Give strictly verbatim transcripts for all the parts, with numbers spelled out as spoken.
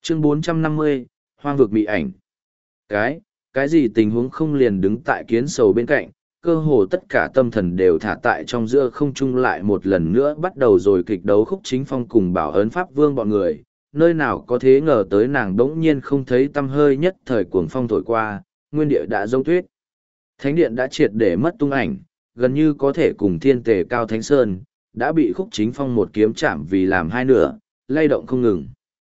Chương bốn trăm năm mươi, Hoang vực mị ảnh. Cái, cái gì tình huống không liền đứng tại kiến sầu bên cạnh, cơ hồ tất cả tâm thần đều thả tại trong giữa không trung lại một lần nữa bắt đầu rồi kịch đấu khúc chính phong cùng bảo ấn pháp vương bọn người, nơi nào có thế ngờ tới nàng đỗng nhiên không thấy tâm hơi nhất thời cuồng phong thổi qua, nguyên địa đã giống tuyết. Thánh điện đã triệt để mất tung ảnh, gần như có thể cùng thiên tề cao thánh sơn, đã bị khúc chính phong một kiếm chạm vì làm hai nửa, lay động không ngừng.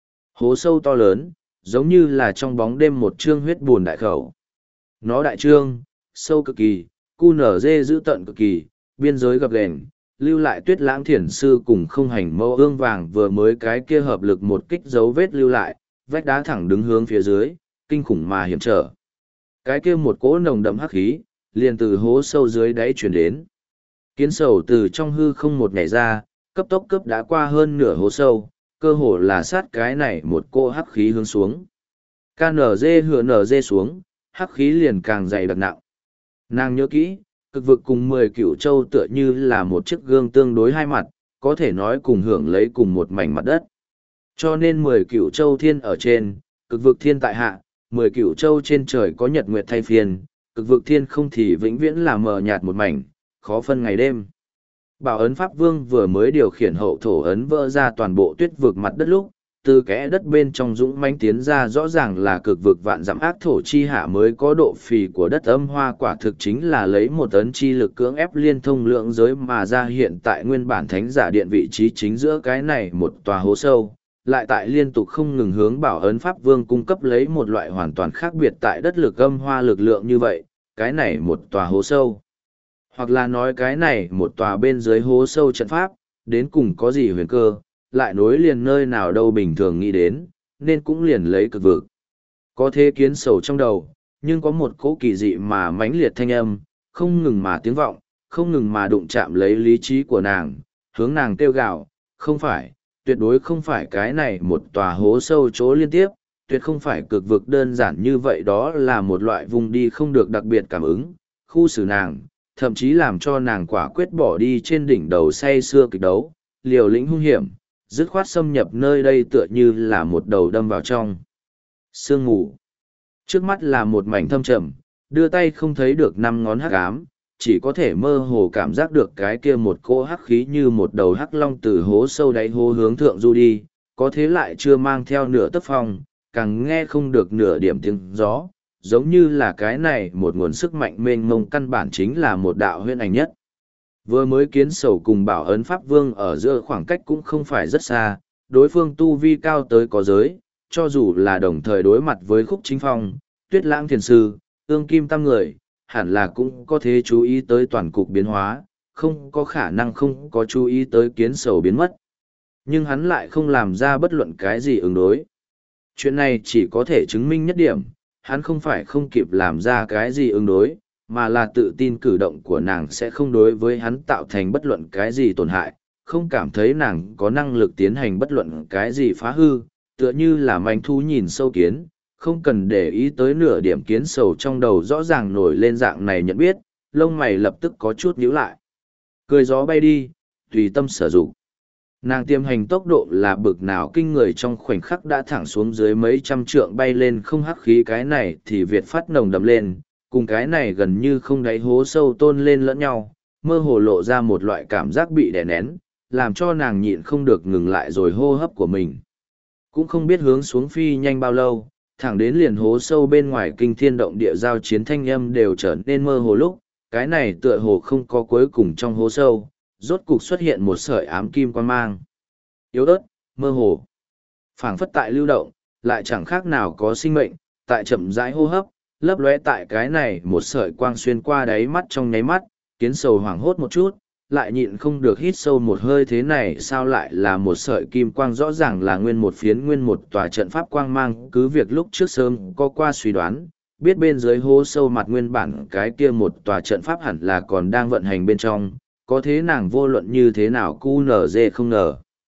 Hố sâu to lớn, giống như là trong bóng đêm một trương huyết buồn đại khẩu. Nó đại trương, sâu cực kỳ, cu nở dê giữ tận cực kỳ, biên giới gập ghềnh, lưu lại tuyết lãng thiền sư cùng không hành mâu ương vàng vừa mới cái kia hợp lực một kích dấu vết lưu lại, vách đá thẳng đứng hướng phía dưới, kinh khủng mà hiểm trở. Cái kia một cỗ nồng đậm hắc khí, liền từ hố sâu dưới đáy chuyển đến. Kiến sầu từ trong hư không một nhảy ra, cấp tốc cấp đã qua hơn nửa hố sâu, cơ hồ là sát cái này một cô hắc khí hướng xuống. ca en giê hựa nở dê xuống, hắc khí liền càng dày đặc nặng. Nàng nhớ kỹ, cực vực cùng mười cửu châu tựa như là một chiếc gương tương đối hai mặt, có thể nói cùng hưởng lấy cùng một mảnh mặt đất. Cho nên mười cửu châu thiên ở trên, cực vực thiên tại hạ, mười cửu châu trên trời có nhật nguyệt thay phiên, cực vực thiên không thì vĩnh viễn là mờ nhạt một mảnh, khó phân ngày đêm. Bảo ấn Pháp Vương vừa mới điều khiển hậu thổ ấn vỡ ra toàn bộ tuyết vực mặt đất lúc, từ kẽ đất bên trong dũng mãnh tiến ra rõ ràng là cực vực vạn dặm ác thổ chi hạ mới có độ phì của đất âm hoa, quả thực chính là lấy một ấn chi lực cưỡng ép liên thông lượng giới mà ra hiện tại nguyên bản thánh giả điện vị trí chính giữa cái này một tòa hố sâu, lại tại liên tục không ngừng hướng bảo ấn Pháp Vương cung cấp lấy một loại hoàn toàn khác biệt tại đất lực âm hoa lực lượng như vậy, cái này một tòa hố sâu. Hoặc là nói cái này một tòa bên dưới hố sâu trận pháp, đến cùng có gì huyền cơ, lại nối liền nơi nào đâu bình thường nghĩ đến, nên cũng liền lấy cực vực. Có thế kiến sầu trong đầu, nhưng có một cỗ kỳ dị mà mãnh liệt thanh âm, không ngừng mà tiếng vọng, không ngừng mà đụng chạm lấy lý trí của nàng, hướng nàng kêu gào, không phải, tuyệt đối không phải cái này một tòa hố sâu chỗ liên tiếp, tuyệt không phải cực vực đơn giản như vậy, đó là một loại vùng đi không được đặc biệt cảm ứng, khu xử nàng, thậm chí làm cho nàng quả quyết bỏ đi trên đỉnh đầu say xưa kịch đấu, liều lĩnh hung hiểm, dứt khoát xâm nhập nơi đây tựa như là một đầu đâm vào trong sương mù. Trước mắt là một mảnh thâm trầm, đưa tay không thấy được năm ngón hắc ám, chỉ có thể mơ hồ cảm giác được cái kia một cỗ hắc khí như một đầu hắc long từ hố sâu đáy hố hướng thượng du đi, có thế lại chưa mang theo nửa tấc phong, càng nghe không được nửa điểm tiếng gió, giống như là cái này một nguồn sức mạnh mênh mông căn bản chính là một đạo huyễn ảnh nhất. Vừa mới kiến sầu cùng bảo ấn Pháp Vương ở giữa khoảng cách cũng không phải rất xa, đối phương tu vi cao tới có giới, cho dù là đồng thời đối mặt với khúc chính phong, tuyết lãng thiền sư, ương kim tam người, hẳn là cũng có thể chú ý tới toàn cục biến hóa, không có khả năng không có chú ý tới kiến sầu biến mất. Nhưng hắn lại không làm ra bất luận cái gì ứng đối. Chuyện này chỉ có thể chứng minh nhất điểm, hắn không phải không kịp làm ra cái gì ứng đối, mà là tự tin cử động của nàng sẽ không đối với hắn tạo thành bất luận cái gì tổn hại, không cảm thấy nàng có năng lực tiến hành bất luận cái gì phá hư, tựa như là manh thú nhìn sâu kiến, không cần để ý tới nửa điểm kiến sầu trong đầu rõ ràng nổi lên dạng này nhận biết, lông mày lập tức có chút nhíu lại. Cười gió bay đi, tùy tâm sở dụng. Nàng tiêm hành tốc độ là bực nào kinh người, trong khoảnh khắc đã thẳng xuống dưới mấy trăm trượng bay lên không hắc khí, cái này thì Việt phát nồng đậm lên, cùng cái này gần như không đáy hố sâu tôn lên lẫn nhau, mơ hồ lộ ra một loại cảm giác bị đè nén, làm cho nàng nhịn không được ngừng lại rồi hô hấp của mình. Cũng không biết hướng xuống phi nhanh bao lâu, thẳng đến liền hố sâu bên ngoài kinh thiên động địa giao chiến thanh âm đều trở nên mơ hồ lúc, cái này tựa hồ không có cuối cùng trong hố sâu, rốt cục xuất hiện một sợi ám kim quan mang. Yếu ớt, mơ hồ, phảng phất tại lưu động, lại chẳng khác nào có sinh mệnh, tại chậm rãi hô hấp, lấp lóe tại cái này một sợi quang xuyên qua đáy mắt trong nháy mắt, kiến sầu hoảng hốt một chút, lại nhịn không được hít sâu một hơi, thế này sao lại là một sợi kim quang, rõ ràng là nguyên một phiến nguyên một tòa trận pháp quang mang, cứ việc lúc trước sớm có qua suy đoán, biết bên dưới hố sâu mặt nguyên bản cái kia một tòa trận pháp hẳn là còn đang vận hành bên trong, có thế nàng vô luận như thế nào cu nở dê không ngờ.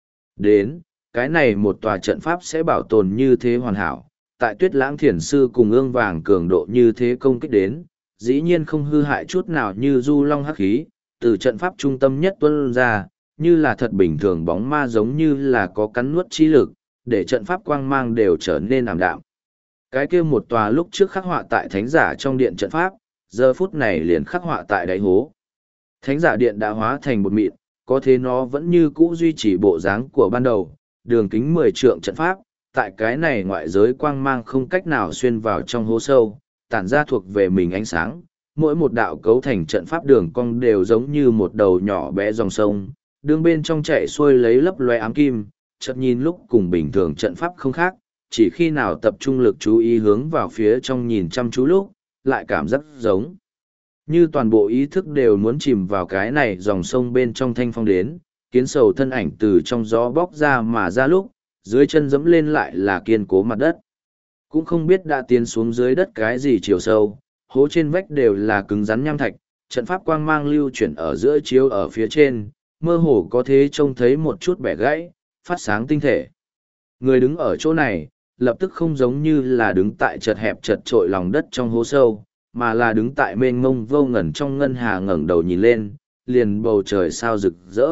Đến, cái này một tòa trận pháp sẽ bảo tồn như thế hoàn hảo, tại tuyết lãng thiền sư cùng ương vàng cường độ như thế công kích đến, dĩ nhiên không hư hại chút nào, như du long hắc khí, từ trận pháp trung tâm nhất tuân ra, như là thật bình thường bóng ma, giống như là có cắn nuốt chi lực, để trận pháp quang mang đều trở nên ảm đạm. Cái kia một tòa lúc trước khắc họa tại thánh giả trong điện trận pháp, giờ phút này liền khắc họa tại đáy hố. Thánh giả điện đã hóa thành bột mịn, có thế nó vẫn như cũ duy trì bộ dáng của ban đầu, đường kính mười trượng trận pháp, tại cái này ngoại giới quang mang không cách nào xuyên vào trong hố sâu, tản ra thuộc về mình ánh sáng. Mỗi một đạo cấu thành trận pháp đường cong đều giống như một đầu nhỏ bé dòng sông, đường bên trong chạy xuôi lấy lấp loe ám kim, chợt nhìn lúc cùng bình thường trận pháp không khác, chỉ khi nào tập trung lực chú ý hướng vào phía trong nhìn chăm chú lúc, lại cảm giác giống như toàn bộ ý thức đều muốn chìm vào cái này dòng sông bên trong thanh phong đến, kiến sầu thân ảnh từ trong gió bóc ra mà ra lúc, dưới chân dẫm lên lại là kiên cố mặt đất. Cũng không biết đã tiến xuống dưới đất cái gì chiều sâu, hố trên vách đều là cứng rắn nham thạch, trận pháp quang mang lưu chuyển ở giữa chiếu ở phía trên, mơ hồ có thế trông thấy một chút bẻ gãy, phát sáng tinh thể. Người đứng ở chỗ này, lập tức không giống như là đứng tại chật hẹp chật trội lòng đất trong hố sâu, mà là đứng tại mênh mông vô ngần trong ngân hà ngẩng đầu nhìn lên, liền bầu trời sao rực rỡ.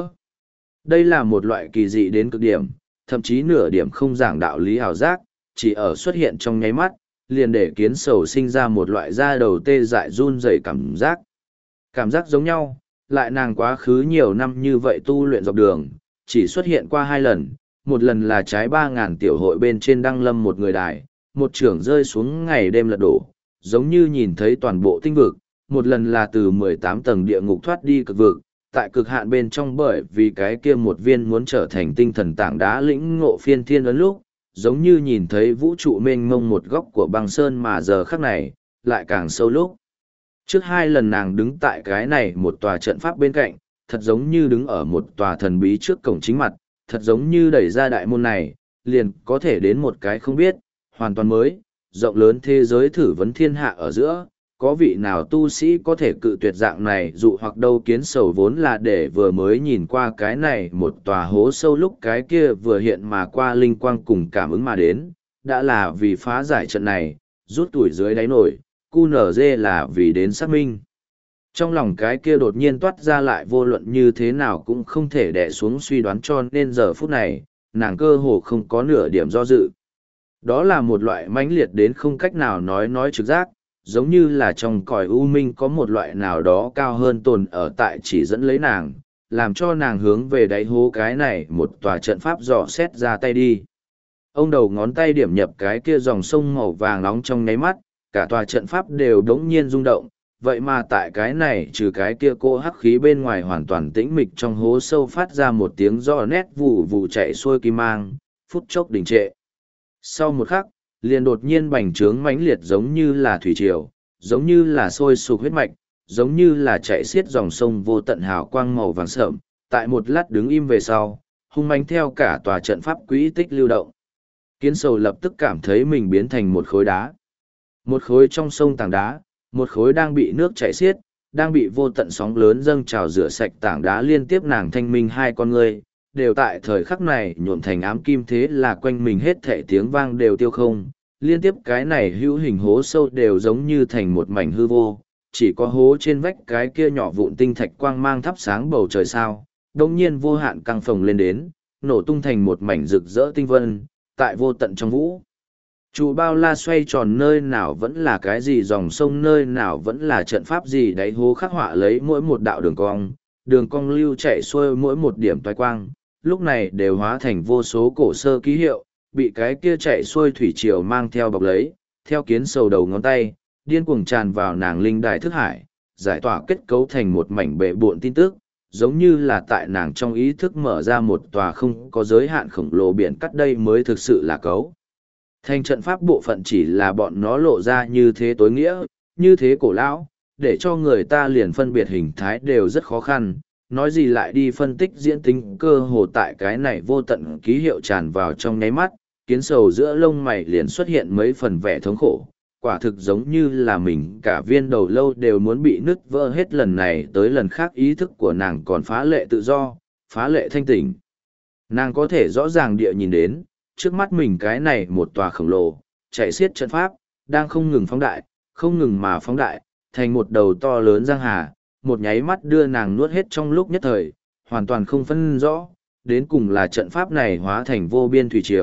Đây là một loại kỳ dị đến cực điểm, thậm chí nửa điểm không giảng đạo lý hào giác, chỉ ở xuất hiện trong nháy mắt, liền để kiến sầu sinh ra một loại da đầu tê dại run rẩy cảm giác. Cảm giác giống nhau, lại nàng quá khứ nhiều năm như vậy tu luyện dọc đường, chỉ xuất hiện qua hai lần, một lần là trái ba ngàn tiểu hội bên trên đăng lâm một người đài, một trưởng rơi xuống ngày đêm lật đổ, giống như nhìn thấy toàn bộ tinh vực, một lần là từ mười tám tầng địa ngục thoát đi cực vực, tại cực hạn bên trong bởi vì cái kia một viên muốn trở thành tinh thần tảng đá lĩnh ngộ phiên thiên ấn lúc, giống như nhìn thấy vũ trụ mênh mông một góc của băng sơn mà giờ khắc này, lại càng sâu lúc. Trước hai lần nàng đứng tại cái này một tòa trận pháp bên cạnh, thật giống như đứng ở một tòa thần bí trước cổng chính mặt, thật giống như đẩy ra đại môn này, liền có thể đến một cái không biết, hoàn toàn mới, rộng lớn thế giới thử vấn thiên hạ ở giữa, có vị nào tu sĩ có thể cự tuyệt dạng này dụ hoặc đâu. Kiến sầu vốn là để vừa mới nhìn qua cái này một tòa hố sâu lúc cái kia vừa hiện mà qua linh quang cùng cảm ứng mà đến, đã là vì phá giải trận này, rút tuổi dưới đáy nổi, cu nở dê là vì đến xác minh. Trong lòng cái kia đột nhiên toát ra lại vô luận như thế nào cũng không thể đè xuống suy đoán, cho nên giờ phút này, nàng cơ hồ không có nửa điểm do dự. Đó là một loại mãnh liệt đến không cách nào nói nói trực giác, giống như là trong cõi u minh có một loại nào đó cao hơn tồn ở tại chỉ dẫn lấy nàng, làm cho nàng hướng về đáy hố cái này một tòa trận pháp dò xét ra tay đi. Ông đầu ngón tay điểm nhập cái kia dòng sông màu vàng nóng trong nháy mắt, cả tòa trận pháp đều đống nhiên rung động, vậy mà tại cái này trừ cái kia cô hắc khí bên ngoài hoàn toàn tĩnh mịch trong hố sâu phát ra một tiếng rõ nét vụ vụ chạy xuôi kim mang, phút chốc đình trệ. Sau một khắc, liền đột nhiên bành trướng mãnh liệt giống như là thủy triều, giống như là sôi sục huyết mạch, giống như là chạy xiết dòng sông vô tận hào quang màu vàng sợm, tại một lát đứng im về sau, hung mãnh theo cả tòa trận pháp quỹ tích lưu động. Kiến sầu lập tức cảm thấy mình biến thành một khối đá. Một khối trong sông tảng đá, một khối đang bị nước chảy xiết, đang bị vô tận sóng lớn dâng trào rửa sạch tảng đá liên tiếp nàng thanh minh hai con người, đều tại thời khắc này nhuộm thành ám kim, thế là quanh mình hết thảy tiếng vang đều tiêu không, liên tiếp cái này hữu hình hố sâu đều giống như thành một mảnh hư vô, chỉ có hố trên vách cái kia nhỏ vụn tinh thạch quang mang thắp sáng bầu trời sao, đồng nhiên vô hạn căng phồng lên đến, nổ tung thành một mảnh rực rỡ tinh vân, tại vô tận trong vũ. Trụ bao la xoay tròn, nơi nào vẫn là cái gì dòng sông, nơi nào vẫn là trận pháp gì đáy hố khắc họa lấy mỗi một đạo đường cong, đường cong lưu chạy xuôi mỗi một điểm toái quang, lúc này đều hóa thành vô số cổ sơ ký hiệu, bị cái kia chạy xuôi thủy triều mang theo bọc lấy, theo kiến sầu đầu ngón tay, điên cuồng tràn vào nàng linh đài thức hải, giải tỏa kết cấu thành một mảnh bệ bộn tin tức, giống như là tại nàng trong ý thức mở ra một tòa không có giới hạn khổng lồ biển cắt, đây mới thực sự là cấu. Thành trận pháp bộ phận chỉ là bọn nó lộ ra như thế tối nghĩa, như thế cổ lão, để cho người ta liền phân biệt hình thái đều rất khó khăn, nói gì lại đi phân tích diễn tính cơ hồ tại cái này vô tận ký hiệu tràn vào trong nháy mắt, kiến sầu giữa lông mày liền xuất hiện mấy phần vẻ thống khổ, quả thực giống như là mình cả viên đầu lâu đều muốn bị nứt vỡ hết. Lần này tới lần khác ý thức của nàng còn phá lệ tự do, phá lệ thanh tỉnh. Nàng có thể rõ ràng địa nhìn đến, trước mắt mình cái này một tòa khổng lồ, chạy xiết trận pháp, đang không ngừng phóng đại, không ngừng mà phóng đại, thành một đầu to lớn giang hà, một nháy mắt đưa nàng nuốt hết trong lúc nhất thời, hoàn toàn không phân rõ, đến cùng là trận pháp này hóa thành vô biên thủy triều,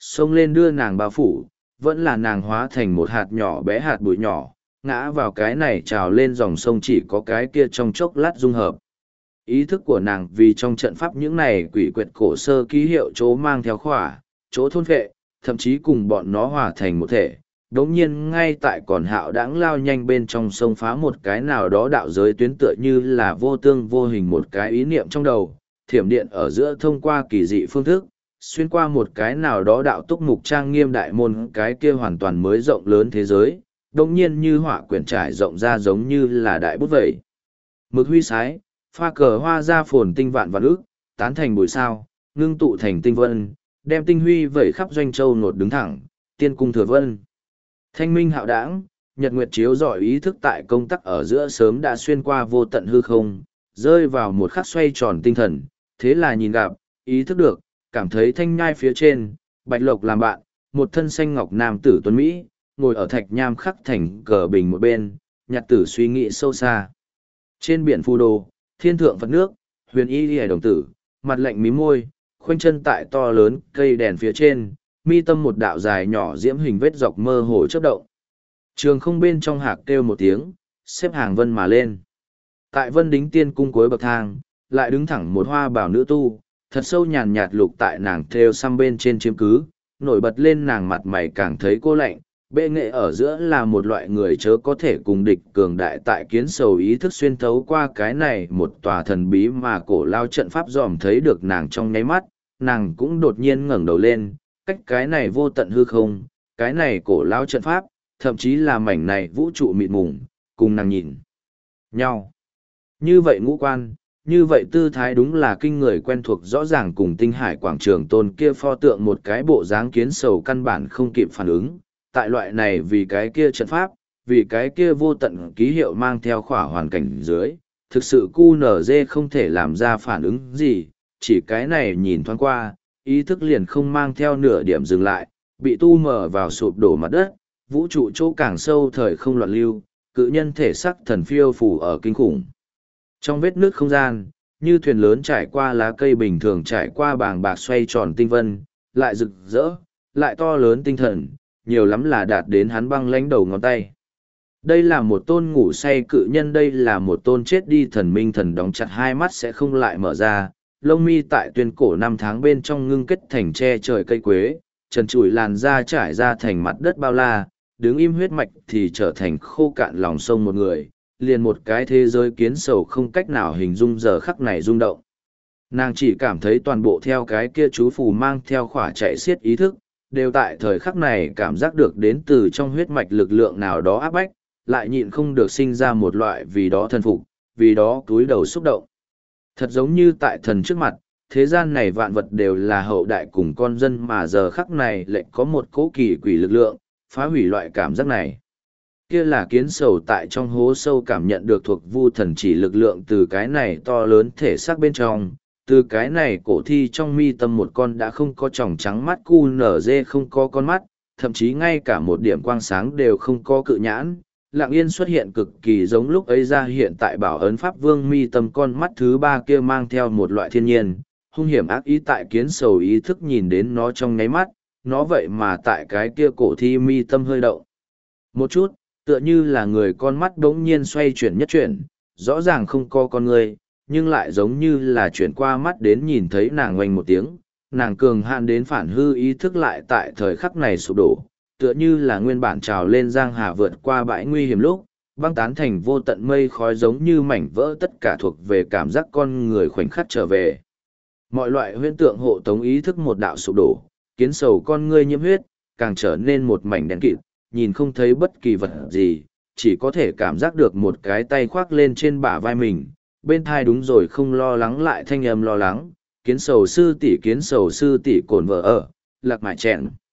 xông lên đưa nàng bao phủ, vẫn là nàng hóa thành một hạt nhỏ bé hạt bụi nhỏ, ngã vào cái này trào lên dòng sông chỉ có cái kia trong chốc lát dung hợp. Ý thức của nàng vì trong trận pháp những này quỷ quyệt cổ sơ ký hiệu chỗ mang theo khỏa, chỗ thôn vệ, thậm chí cùng bọn nó hòa thành một thể. Đống nhiên ngay tại còn hạo đãng lao nhanh bên trong sông phá một cái nào đó đạo giới tuyến tựa như là vô tương vô hình một cái ý niệm trong đầu, thiểm điện ở giữa thông qua kỳ dị phương thức, xuyên qua một cái nào đó đạo túc mục trang nghiêm đại môn cái kia hoàn toàn mới rộng lớn thế giới, đống nhiên như họa quyển trải rộng ra giống như là đại bút vậy. Mực huy sái, pha cờ hoa ra phồn tinh vạn vạn ước, tán thành bụi sao, ngưng tụ thành tinh vân, đem tinh huy vẩy khắp doanh châu nột đứng thẳng, tiên cung thừa vân. Thanh minh hạo đãng, nhật nguyệt chiếu rọi ý thức tại công tắc ở giữa sớm đã xuyên qua vô tận hư không, rơi vào một khắc xoay tròn tinh thần, thế là nhìn gặp, ý thức được, cảm thấy thanh nhai phía trên, bạch lộc làm bạn, một thân xanh ngọc nam tử tuấn Mỹ, ngồi ở thạch nham khắc thành cờ bình một bên, nhạt tử suy nghĩ sâu xa. Trên biển phù đồ, thiên thượng Phật nước, huyền y lìa đồng tử, mặt lạnh mí môi, khoanh chân tại to lớn cây đèn phía trên, mi tâm một đạo dài nhỏ diễm hình vết dọc mơ hồ chớp động. Trường không bên trong hạc kêu một tiếng, xếp hàng vân mà lên. Tại vân đính tiên cung cuối bậc thang, lại đứng thẳng một hoa bảo nữ tu, thật sâu nhàn nhạt lục tại nàng thêu xăm bên trên chiếm cứ, nổi bật lên nàng mặt mày càng thấy cô lạnh, bệ nghệ ở giữa là một loại người chớ có thể cùng địch cường đại tại kiến sầu ý thức xuyên thấu qua cái này một tòa thần bí mà cổ lao trận pháp dòm thấy được nàng trong nháy mắt, nàng cũng đột nhiên ngẩng đầu lên, cách cái này vô tận hư không, cái này cổ lao trận pháp, thậm chí là mảnh này vũ trụ mịt mùng, cùng nàng nhìn nhau. Như vậy ngũ quan, như vậy tư thái đúng là kinh người quen thuộc rõ ràng cùng tinh hải quảng trường tôn kia pho tượng một cái bộ dáng kiến sầu căn bản không kịp phản ứng. Tại loại này vì cái kia trận pháp, vì cái kia vô tận ký hiệu mang theo khỏa hoàn cảnh dưới, thực sự cu nở dê không thể làm ra phản ứng gì, chỉ cái này nhìn thoáng qua, ý thức liền không mang theo nửa điểm dừng lại, bị tu mở vào sụp đổ mặt đất, vũ trụ chỗ càng sâu thời không loạn lưu, cự nhân thể sắc thần phiêu phù ở kinh khủng. Trong vết nước không gian, như thuyền lớn trải qua lá cây bình thường trải qua bàng bạc xoay tròn tinh vân, lại rực rỡ, lại to lớn tinh thần, nhiều lắm là đạt đến hắn băng lãnh đầu ngón tay. Đây là một tôn ngủ say cự nhân, đây là một tôn chết đi thần minh thần đóng chặt hai mắt sẽ không lại mở ra, lông mi tại tuyên cổ năm tháng bên trong ngưng kết thành tre trời cây quế, trần trụi làn da trải ra thành mặt đất bao la, đứng im huyết mạch thì trở thành khô cạn lòng sông một người, liền một cái thế giới kiến sầu không cách nào hình dung giờ khắc này rung động. Nàng chỉ cảm thấy toàn bộ theo cái kia chú phù mang theo khỏa chạy xiết ý thức, đều tại thời khắc này cảm giác được đến từ trong huyết mạch lực lượng nào đó áp bách, lại nhịn không được sinh ra một loại vì đó thần phục, vì đó túi đầu xúc động. Thật giống như tại thần trước mặt, thế gian này vạn vật đều là hậu đại cùng con dân mà giờ khắc này lại có một cỗ kỳ quỷ lực lượng, phá hủy loại cảm giác này. Kia là kiến sầu tại trong hố sâu cảm nhận được thuộc vu thần chỉ lực lượng từ cái này to lớn thể xác bên trong, từ cái này cổ thi trong mi tâm một con đã không có tròng trắng mắt cu nở dê không có con mắt, thậm chí ngay cả một điểm quang sáng đều không có cự nhãn, lặng yên xuất hiện cực kỳ giống lúc ấy ra hiện tại bảo ấn pháp vương mi tâm con mắt thứ ba kia mang theo một loại thiên nhiên, hung hiểm ác ý tại kiến sầu ý thức nhìn đến nó trong nháy mắt, nó vậy mà tại cái kia cổ thi mi tâm hơi động. Một chút, tựa như là người con mắt đống nhiên xoay chuyển nhất chuyển, rõ ràng không có con người, nhưng lại giống như là chuyển qua mắt đến nhìn thấy nàng oanh một tiếng, nàng cường hạn đến phản hư ý thức lại tại thời khắc này sụp đổ, tựa như là nguyên bản trào lên giang hà vượt qua bãi nguy hiểm lúc, băng tán thành vô tận mây khói giống như mảnh vỡ tất cả thuộc về cảm giác con người khoảnh khắc trở về. Mọi loại huyễn tượng hộ tống ý thức một đạo sụp đổ, kiến sầu con ngươi nhiễm huyết, càng trở nên một mảnh đen kịt, nhìn không thấy bất kỳ vật gì, chỉ có thể cảm giác được một cái tay khoác lên trên bả vai mình, bên thai đúng rồi không lo lắng lại thanh âm lo lắng, kiến sầu sư tỷ kiến sầu sư tỷ cồn vợ ở, lạc mại chẹn.